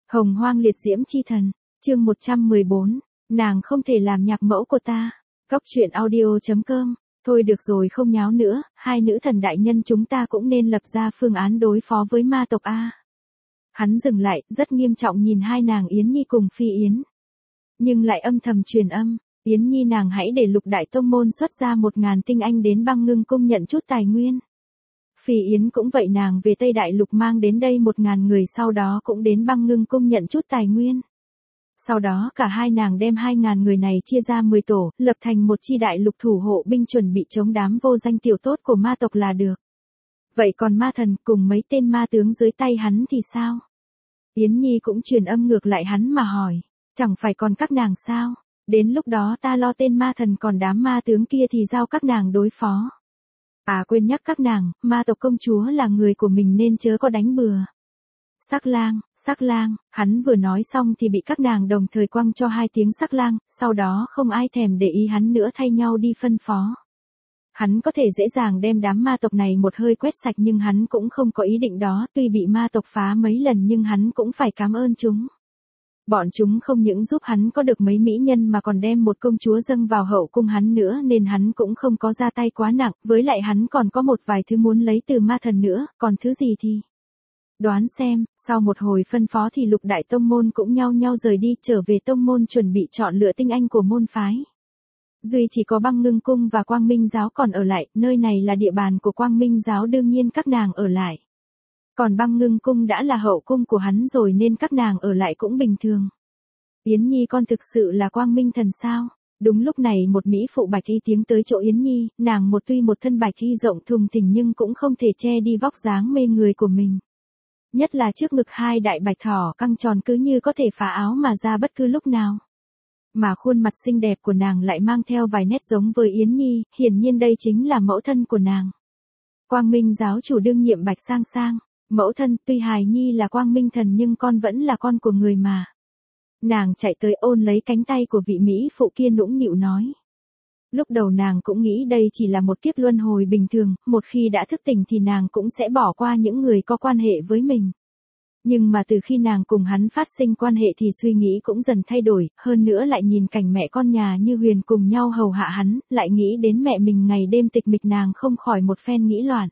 Hồng Hoang liệt diễm chi thần, chương 114, nàng không thể làm nhạc mẫu của ta. Góc truyện audio.com, thôi được rồi không nháo nữa, hai nữ thần đại nhân chúng ta cũng nên lập ra phương án đối phó với ma tộc A. Hắn dừng lại, rất nghiêm trọng nhìn hai nàng Yến Nhi cùng Phi Yến. Nhưng lại âm thầm truyền âm, Yến Nhi nàng hãy để Lục Đại Tông Môn xuất ra 1000 tinh anh đến Băng Ngưng Cung nhận chút tài nguyên. Phi Yến cũng vậy, nàng về Tây Đại Lục mang đến đây 1000 người, sau đó cũng đến Băng Ngưng Cung nhận chút tài nguyên. Sau đó cả hai nàng đem 2000 người này chia ra 10 tổ, lập thành một chi đại lục thủ hộ binh chuẩn bị chống đám vô danh tiểu tốt của ma tộc là được. Vậy còn ma thần cùng mấy tên ma tướng dưới tay hắn thì sao? Yến Nhi cũng truyền âm ngược lại hắn mà hỏi, chẳng phải còn các nàng sao? Đến lúc đó ta lo tên ma thần, còn đám ma tướng kia thì giao các nàng đối phó. À quên nhắc các nàng, ma tộc công chúa là người của mình nên chớ có đánh bừa. Sắc lang, hắn vừa nói xong thì bị các nàng đồng thời quăng cho 2 tiếng sắc lang, sau đó không ai thèm để ý hắn nữa, thay nhau đi phân phó. Hắn có thể dễ dàng đem đám ma tộc này một hơi quét sạch, nhưng hắn cũng không có ý định đó, tuy bị ma tộc phá mấy lần nhưng hắn cũng phải cảm ơn chúng. Bọn chúng không những giúp hắn có được mấy mỹ nhân mà còn đem một công chúa dâng vào hậu cung hắn nữa, nên hắn cũng không có ra tay quá nặng, với lại hắn còn có một vài thứ muốn lấy từ ma thần nữa, còn thứ gì thì... Đoán xem, sau một hồi phân phó thì Lục Đại Tông Môn cũng nhau nhau rời đi, trở về tông môn chuẩn bị chọn lựa tinh anh của môn phái. Duy chỉ có Băng Ngưng Cung và Quang Minh Giáo còn ở lại, nơi này là địa bàn của Quang Minh Giáo, đương nhiên các nàng ở lại. Còn Băng Ngưng Cung đã là hậu cung của hắn rồi nên các nàng ở lại cũng bình thường. Yến Nhi, con thực sự là Quang Minh thần sao? Đúng lúc này một mỹ phụ bạch y tiến tới chỗ Yến Nhi, nàng tuy một thân bạch y rộng thùng thình nhưng cũng không thể che đi vóc dáng mê người của mình. Nhất là trước ngực 2 đại bạch thỏ căng tròn cứ như có thể phá áo mà ra bất cứ lúc nào. Mà khuôn mặt xinh đẹp của nàng lại mang theo vài nét giống với Yến Nhi, hiển nhiên đây chính là mẫu thân của nàng. Quang Minh Giáo chủ đương nhiệm Bạch Sang Sang, mẫu thân, tuy hài nhi là Quang Minh thần nhưng con vẫn là con của người mà. Nàng chạy tới ôn lấy cánh tay của vị mỹ phụ kia nũng nịu nói. Lúc đầu nàng cũng nghĩ đây chỉ là một kiếp luân hồi bình thường, một khi đã thức tỉnh thì nàng cũng sẽ bỏ qua những người có quan hệ với mình. Nhưng mà từ khi nàng cùng hắn phát sinh quan hệ thì suy nghĩ cũng dần thay đổi, hơn nữa lại nhìn cảnh mẹ con nhà Như Huyền cùng nhau hầu hạ hắn, lại nghĩ đến mẹ mình ngày đêm tịch mịch, nàng không khỏi một phen nghĩ loạn.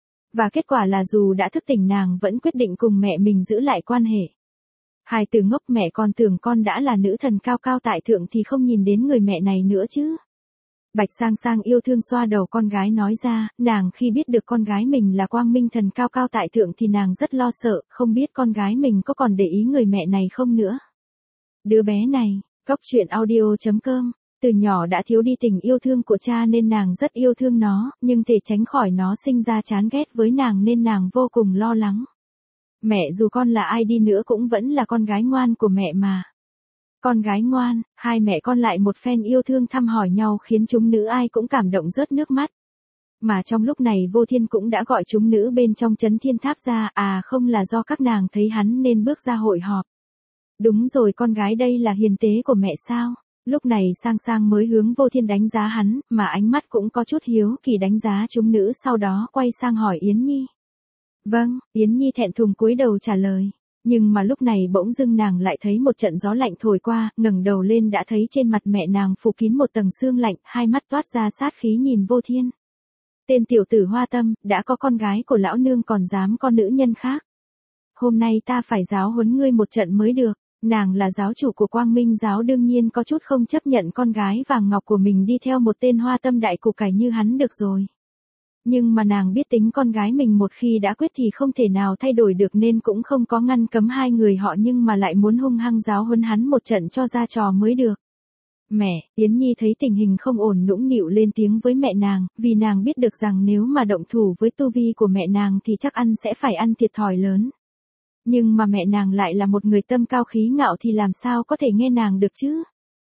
Và kết quả là dù đã thức tỉnh nàng vẫn quyết định cùng mẹ mình giữ lại quan hệ. Hai từ ngốc, mẹ con tưởng con đã là nữ thần cao cao tại thượng thì không nhìn đến người mẹ này nữa chứ. Bạch Sang Sang yêu thương xoa đầu con gái nói ra, nàng khi biết được con gái mình là Quang Minh thần cao cao tại thượng thì nàng rất lo sợ, không biết con gái mình có còn để ý người mẹ này không nữa. Đứa bé này, góc truyện audio.com, từ nhỏ đã thiếu đi tình yêu thương của cha nên nàng rất yêu thương nó, nhưng để tránh khỏi nó sinh ra chán ghét với nàng nên nàng vô cùng lo lắng. Mẹ, dù con là ai đi nữa cũng vẫn là con gái ngoan của mẹ mà. Con gái ngoan, hai mẹ con lại một phen yêu thương thăm hỏi nhau khiến chúng nữ ai cũng cảm động rớt nước mắt. Mà trong lúc này Vô Thiên cũng đã gọi chúng nữ bên trong Chấn Thiên Tháp ra, à không, là do các nàng thấy hắn nên bước ra hội họp. Đúng rồi, con gái đây là hiền tế của mẹ sao? Lúc này Sang Sang mới hướng Vô Thiên đánh giá hắn, mà ánh mắt cũng có chút hiếu kỳ đánh giá chúng nữ, sau đó quay sang hỏi Yến Nhi. Vâng, Yến Nhi thẹn thùng cúi đầu trả lời. Nhưng mà lúc này bỗng dưng nàng lại thấy một trận gió lạnh thổi qua, ngẩng đầu lên đã thấy trên mặt mẹ nàng phủ kín một tầng sương lạnh, hai mắt toát ra sát khí nhìn Vô Thiên. Tên tiểu tử Hoa Tâm, đã có con gái của lão nương còn dám con nữ nhân khác. Hôm nay ta phải giáo huấn ngươi một trận mới được. Nàng là giáo chủ của Quang Minh Giáo, đương nhiên có chút không chấp nhận con gái vàng ngọc của mình đi theo một tên Hoa Tâm đại củ cải như hắn được rồi. Nhưng mà nàng biết tính con gái mình một khi đã quyết thì không thể nào thay đổi được nên cũng không có ngăn cấm hai người họ, nhưng mà lại muốn hung hăng giáo huấn hắn một trận cho ra trò mới được. Mẹ, Yến Nhi thấy tình hình không ổn nũng nịu lên tiếng với mẹ nàng, vì nàng biết được rằng nếu mà động thủ với tu vi của mẹ nàng thì chắc ăn sẽ phải ăn thiệt thòi lớn. Nhưng mà mẹ nàng lại là một người tâm cao khí ngạo thì làm sao có thể nghe nàng được chứ?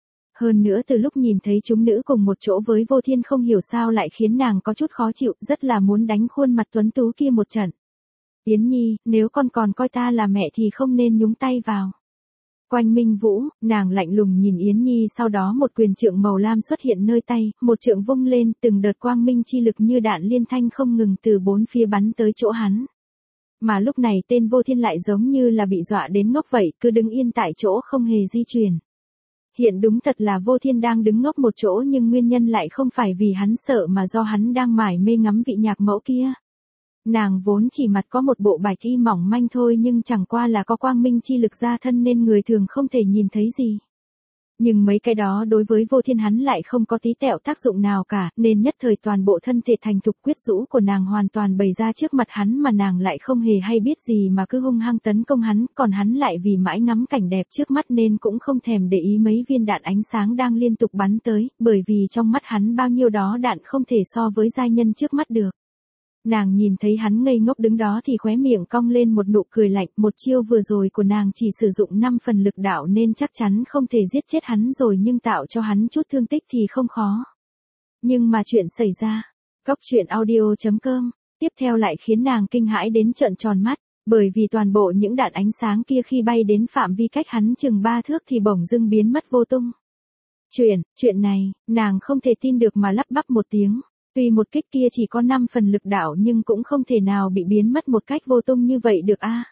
Hơn nữa từ lúc nhìn thấy chúng nữ cùng một chỗ với Vô Thiên không hiểu sao lại khiến nàng có chút khó chịu, rất là muốn đánh khuôn mặt tuấn tú kia một trận. Yến Nhi, nếu con còn coi ta là mẹ thì không nên nhúng tay vào. Quanh Minh Vũ, nàng lạnh lùng nhìn Yến Nhi, sau đó một quyền trượng màu lam xuất hiện nơi tay, một trượng vung lên, từng đợt quang minh chi lực như đạn liên thanh không ngừng từ bốn phía bắn tới chỗ hắn. Mà lúc này tên Vô Thiên lại giống như là bị dọa đến ngốc vậy, cứ đứng yên tại chỗ không hề di chuyển. Hiện đúng thật là Vô Thiên đang đứng ngốc một chỗ, nhưng nguyên nhân lại không phải vì hắn sợ mà do hắn đang mải mê ngắm vị nhạc mẫu kia. Nàng vốn chỉ mặt có một bộ bạch y mỏng manh thôi, nhưng chẳng qua là có quang minh chi lực ra thân nên người thường không thể nhìn thấy gì. Nhưng mấy cái đó đối với Vô Thiên hắn lại không có tí tẹo tác dụng nào cả, nên nhất thời toàn bộ thân thể thành thục quyết rũ của nàng hoàn toàn bày ra trước mặt hắn, mà nàng lại không hề hay biết gì mà cứ hung hăng tấn công hắn, còn hắn lại vì mãi ngắm cảnh đẹp trước mắt nên cũng không thèm để ý mấy viên đạn ánh sáng đang liên tục bắn tới, bởi vì trong mắt hắn bao nhiêu đó đạn không thể so với giai nhân trước mắt được. Nàng nhìn thấy hắn ngây ngốc đứng đó thì khóe miệng cong lên một nụ cười lạnh, một chiêu vừa rồi của nàng chỉ sử dụng 5 phần lực đạo nên chắc chắn không thể giết chết hắn rồi, nhưng tạo cho hắn chút thương tích thì không khó. Nhưng mà chuyện xảy ra, Cóc truyện audio.com, tiếp theo lại khiến nàng kinh hãi đến trợn tròn mắt, bởi vì toàn bộ những đạn ánh sáng kia khi bay đến phạm vi cách hắn chừng 3 thước thì bỗng dưng biến mất vô tung. Chuyện này, nàng không thể tin được mà lắp bắp một tiếng. Tuy một kích kia chỉ có 5 phần lực đạo nhưng cũng không thể nào bị biến mất một cách vô tung như vậy được a.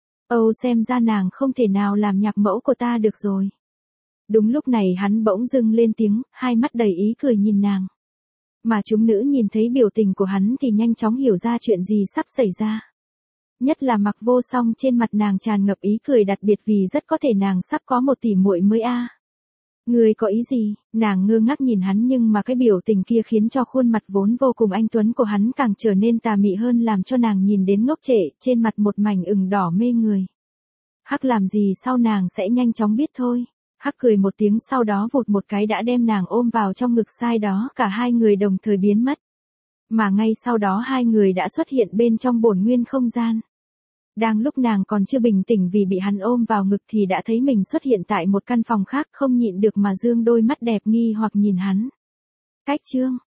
Xem ra nàng không thể nào làm nhạc mẫu của ta được rồi. Đúng lúc này hắn bỗng dưng lên tiếng, hai mắt đầy ý cười nhìn nàng. Mà chúng nữ nhìn thấy biểu tình của hắn thì nhanh chóng hiểu ra chuyện gì sắp xảy ra. Nhất là Mặc Vô Song, trên mặt nàng tràn ngập ý cười đặc biệt vì rất có thể nàng sắp có một tỷ muội mới a. Người có ý gì? Nàng ngơ ngác nhìn hắn, nhưng mà cái biểu tình kia khiến cho khuôn mặt vốn vô cùng anh tuấn của hắn càng trở nên tà mị hơn, làm cho nàng nhìn đến ngốc trệ, trên mặt một mảnh ửng đỏ mê người. Hắc làm gì sau nàng sẽ nhanh chóng biết thôi. Hắc cười một tiếng, sau đó vụt một cái đã đem nàng ôm vào trong ngực, sai đó cả hai người đồng thời biến mất. Mà ngay sau đó hai người đã xuất hiện bên trong bổn nguyên không gian. Đang lúc nàng còn chưa bình tĩnh vì bị hắn ôm vào ngực thì đã thấy mình xuất hiện tại một căn phòng khác, không nhịn được mà dương đôi mắt đẹp nghi hoặc nhìn hắn. Cách chương